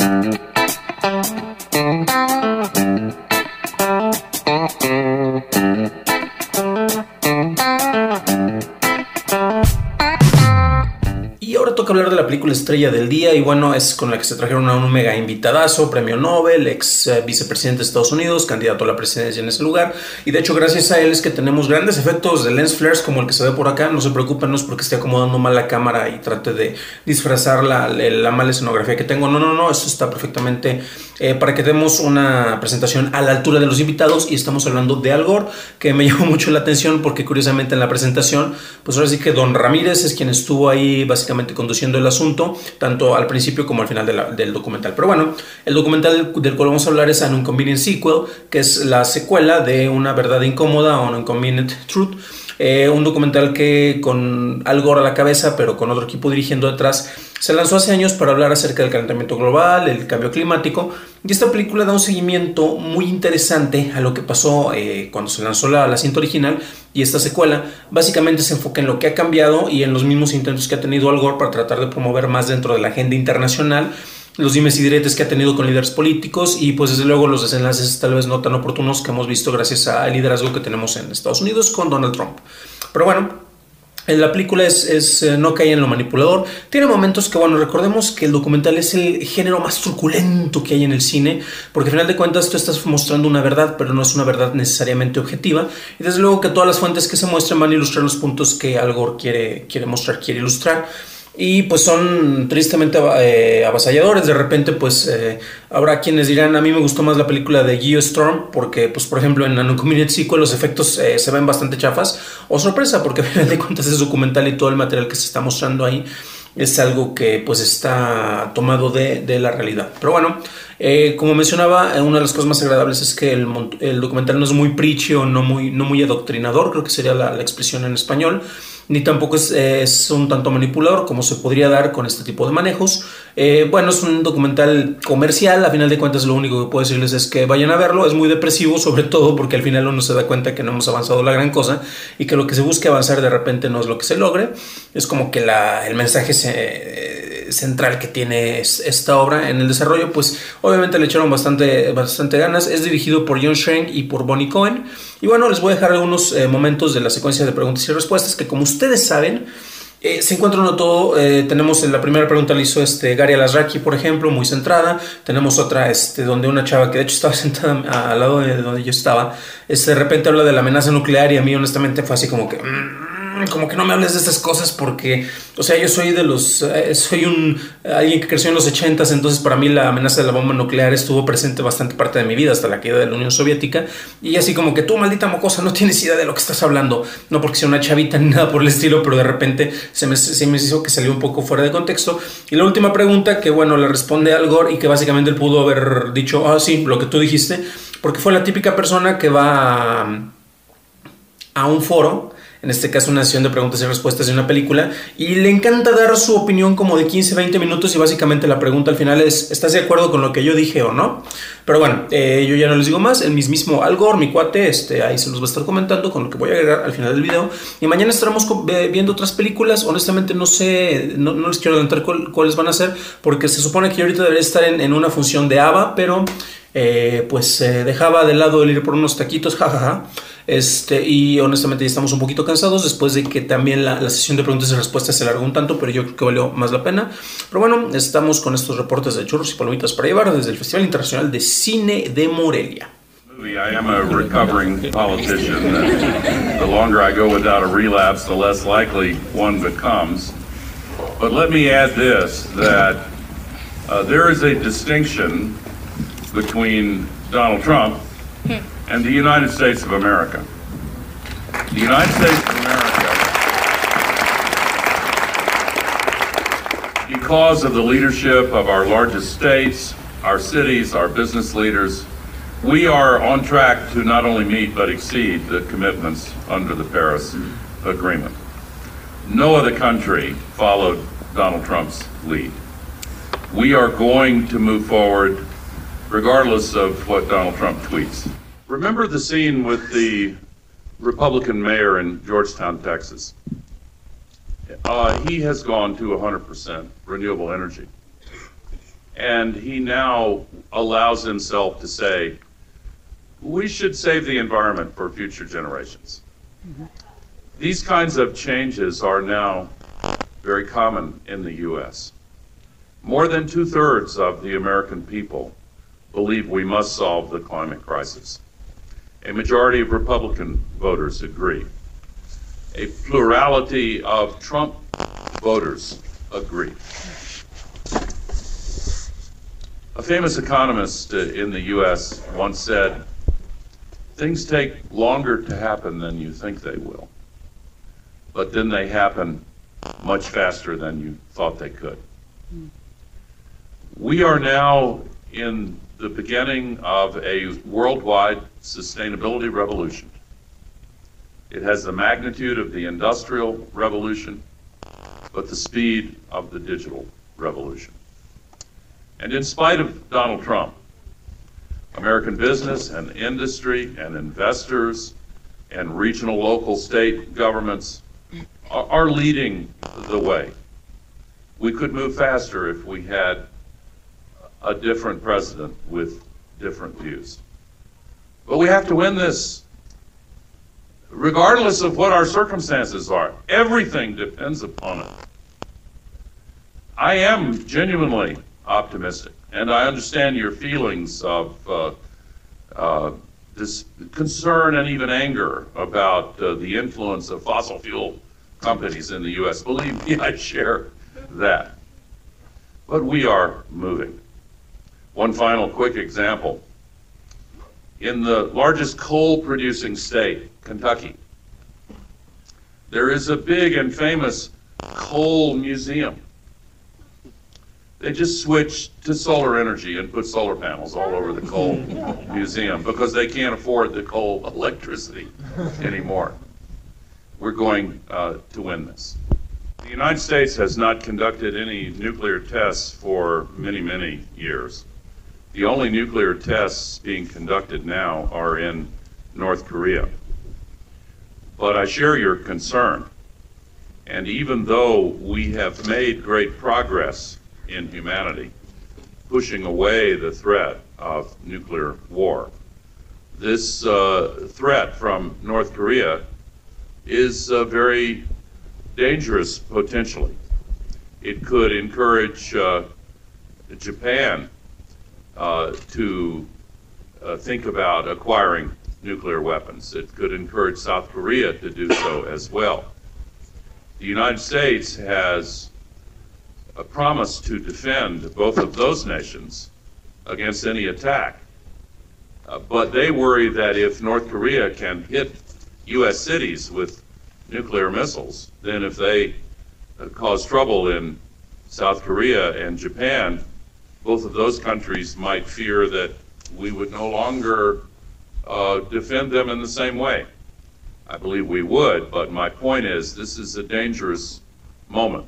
Y ahora toca hablar de la película estrella del día, y bueno, es con la que se trajeron a un mega invitadazo, premio Nobel, ex vicepresidente de Estados Unidos, candidato a la presidencia en ese lugar, y de hecho gracias a él es que tenemos grandes efectos de lens flares como el que se ve por acá. No se preocupen, no es porque esté acomodando mal la cámara y trate de disfrazar la mala escenografía que tengo, no, eso está perfectamente para que demos una presentación a la altura de los invitados. Y estamos hablando de Al Gore, que me llamó mucho la atención porque curiosamente en la presentación, pues ahora sí que Don Ramírez es quien estuvo ahí básicamente conduciendo el asunto, tanto al principio como al final del documental. Pero bueno, el documental del cual vamos a hablar es An Inconvenient Sequel, que es la secuela de Una Verdad Incómoda, o An Inconvenient Truth. Un documental que con Al Gore a la cabeza, pero con otro equipo dirigiendo detrás, se lanzó hace años para hablar acerca del calentamiento global, el cambio climático, y esta película da un seguimiento muy interesante a lo que pasó cuando se lanzó la cinta original, y esta secuela básicamente se enfoca en lo que ha cambiado y en los mismos intentos que ha tenido Al Gore para tratar de promover más dentro de la agenda internacional, los dimes y diretes que ha tenido con líderes políticos, y pues desde luego los desenlaces tal vez no tan oportunos que hemos visto gracias al liderazgo que tenemos en Estados Unidos con Donald Trump. Pero bueno, la película no cae en lo manipulador. Tiene momentos que, bueno, recordemos que el documental es el género más truculento que hay en el cine, porque al final de cuentas tú estás mostrando una verdad, pero no es una verdad necesariamente objetiva, y desde luego que todas las fuentes que se muestran van a ilustrar los puntos que Al Gore quiere mostrar, quiere ilustrar. Y pues son tristemente avasalladores. De repente pues habrá quienes dirán: a mí me gustó más la película de Geostorm, porque pues por ejemplo en An Inconvenient Sequel los efectos se ven bastante chafas. O sorpresa, porque al final de cuentas es documental y todo el material que se está mostrando ahí es algo que pues está tomado de la realidad. Pero bueno, como mencionaba, una de las cosas más agradables es que el documental no es muy preachy o no muy adoctrinador, creo que sería la expresión en español, ni tampoco es un tanto manipulador como se podría dar con este tipo de manejos. Bueno, es un documental comercial, a final de cuentas lo único que puedo decirles es que vayan a verlo. Es muy depresivo, sobre todo porque al final uno se da cuenta que no hemos avanzado la gran cosa y que lo que se busque avanzar de repente no es lo que se logre. Es como que el mensaje central que tiene esta obra en el desarrollo, pues obviamente le echaron bastante ganas. Es dirigido por John Schenck y por Bonnie Cohen. Y bueno, les voy a dejar algunos momentos de la secuencia de preguntas y respuestas que, como ustedes saben, se encuentra uno todo. Tenemos la primera pregunta, la hizo Gary Alasraki, por ejemplo, muy centrada. Tenemos otra donde una chava que de hecho estaba sentada al lado de donde yo estaba, de repente habla de la amenaza nuclear, y a mí honestamente fue así como que no me hables de estas cosas, porque, o sea, yo soy alguien que creció en los 80s, entonces para mí la amenaza de la bomba nuclear estuvo presente bastante parte de mi vida, hasta la caída de la Unión Soviética, y así como que tú, maldita mocosa, no tienes idea de lo que estás hablando. No porque sea una chavita ni nada por el estilo, pero de repente se me hizo que salió un poco fuera de contexto. Y la última pregunta, que bueno, le responde Al Gore, y que básicamente él pudo haber dicho: sí, lo que tú dijiste, porque fue la típica persona que va a un foro, en este caso una sesión de preguntas y respuestas de una película, y le encanta dar su opinión como de 15-20 minutos, y básicamente la pregunta al final es: ¿estás de acuerdo con lo que yo dije o no? Pero bueno, yo ya no les digo más. El mismísimo Al Gore, mi cuate, ahí se los va a estar comentando con lo que voy a agregar al final del video, y mañana estaremos viendo otras películas. Honestamente no sé, no les quiero adelantar cuáles van a ser, porque se supone que yo ahorita debería estar en una función de ABBA, pero dejaba de lado el ir por unos taquitos, jajaja. Y honestamente ya estamos un poquito cansados después de que también la sesión de preguntas y respuestas se alargó un tanto, pero yo creo que valió más la pena. Pero bueno, estamos con estos reportes de churros y palomitas para llevar desde el Festival Internacional de Cine de Morelia. I am a recovering politician. The longer I go without a relapse, the less likely one becomes. But let me add this, that there is a distinction between Donald Trump and the United States of America. The United States of America, because of the leadership of our largest states, our cities, our business leaders, we are on track to not only meet but exceed the commitments under the Paris Agreement. No other country followed Donald Trump's lead. We are going to move forward regardless of what Donald Trump tweets. Remember the scene with the Republican mayor in Georgetown, Texas? He has gone to 100% renewable energy. And he now allows himself to say, we should save the environment for future generations. These kinds of changes are now very common in the U.S. More than 2/3 of the American people believe we must solve the climate crisis. A majority of Republican voters agree. A plurality of Trump voters agree. A famous economist in the U.S. once said, things take longer to happen than you think they will, but then they happen much faster than you thought they could. We are now in the beginning of a worldwide sustainability revolution. It has the magnitude of the Industrial Revolution, but the speed of the digital revolution. And in spite of Donald Trump, American business and industry and investors and regional, local, state governments are leading the way. We could move faster if we had a different president with different views. But we have to win this, regardless of what our circumstances are. Everything depends upon it. I am genuinely optimistic, and I understand your feelings of this concern and even anger about the influence of fossil fuel companies in the U.S. Believe me, I share that. But we are moving. One final quick example. In the largest coal-producing state, Kentucky, there is a big and famous coal museum. They just switched to solar energy and put solar panels all over the coal museum because they can't afford the coal electricity anymore. We're going to win this. The United States has not conducted any nuclear tests for many, many years. The only nuclear tests being conducted now are in North Korea. But I share your concern. And even though we have made great progress in humanity, pushing away the threat of nuclear war, this threat from North Korea is very dangerous potentially. It could encourage Japan to think about acquiring nuclear weapons. It could encourage South Korea to do so as well. The United States has a promise to defend both of those nations against any attack. But they worry that if North Korea can hit U.S. cities with nuclear missiles, then if they cause trouble in South Korea and Japan, both of those countries might fear that we would no longer defend them in the same way. I believe we would, but my point is this is a dangerous moment,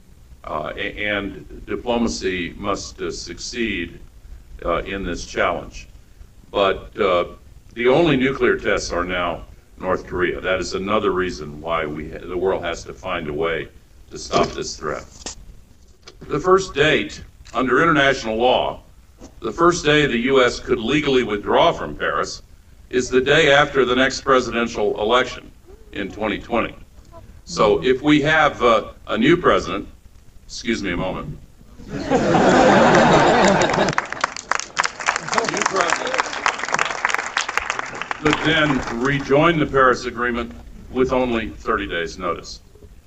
and diplomacy must succeed in this challenge. But the only nuclear tests are now North Korea. That is another reason why the world has to find a way to stop this threat. The first date, under international law, the first day the U.S. could legally withdraw from Paris is the day after the next presidential election in 2020. So if we have a new president, excuse me a moment. New president could then rejoin the Paris Agreement with only 30 days' notice.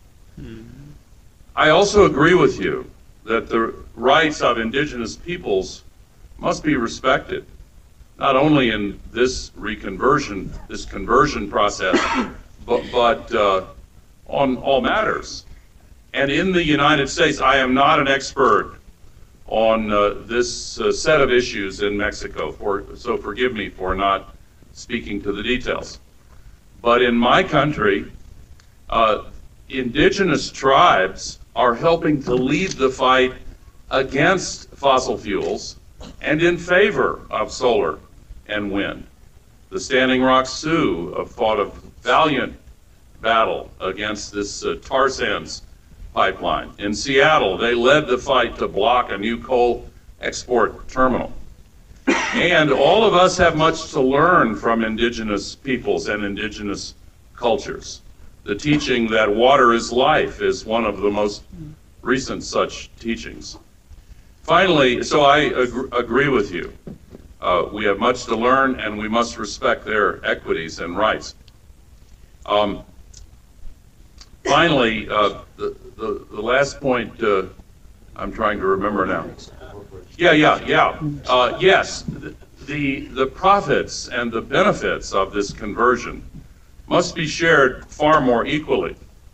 I also agree with you that the rights of indigenous peoples must be respected, not only in this conversion process, but on all matters. And in the United States, I am not an expert on this set of issues in Mexico, so forgive me for not speaking to the details. But in my country, indigenous tribes are helping to lead the fight against fossil fuels and in favor of solar and wind. The Standing Rock Sioux have fought a valiant battle against this tar sands pipeline. In Seattle, they led the fight to block a new coal export terminal. And all of us have much to learn from indigenous peoples and indigenous cultures. The teaching that water is life is one of the most recent such teachings. Finally, so I agree with you. We have much to learn, and we must respect their equities and rights. Finally, the last point I'm trying to remember now. Yes, the profits and the benefits of this conversion must be shared far more equally.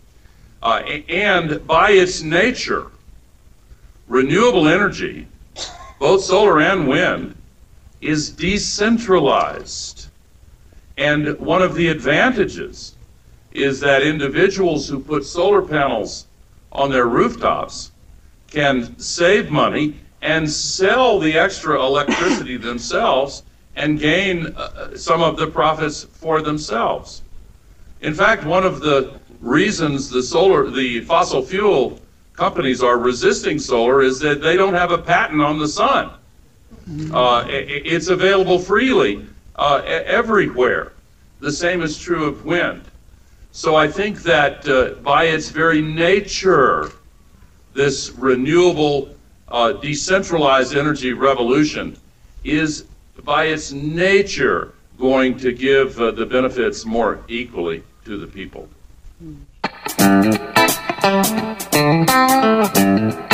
And by its nature, renewable energy, both solar and wind, is decentralized. And one of the advantages is that individuals who put solar panels on their rooftops can save money and sell the extra electricity themselves and gain some of the profits for themselves. In fact, one of the reasons the fossil fuel companies are resisting solar is that they don't have a patent on the sun. It's available freely everywhere. The same is true of wind. So I think that by its very nature, this renewable, decentralized energy revolution is by its nature going to give the benefits more equally to the people.